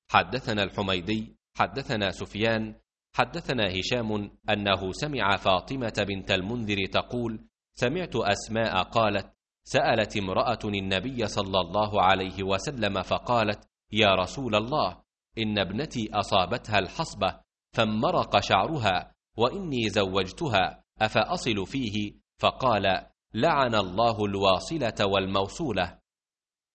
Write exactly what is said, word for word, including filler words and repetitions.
حدثنا الحميدي حدثنا سفيان حدثنا هشام أنه سمع فاطمة بنت المنذر تقول: سمعت أسماء قالت: سألت امرأة النبي صلى الله عليه وسلم فقالت: يا رسول الله، إن ابنتي أصابتها الحصبة فانمرق شعرها وإني زوجتها، أفأصل فيه؟ فقال: لعن الله الواصلة والموصولة.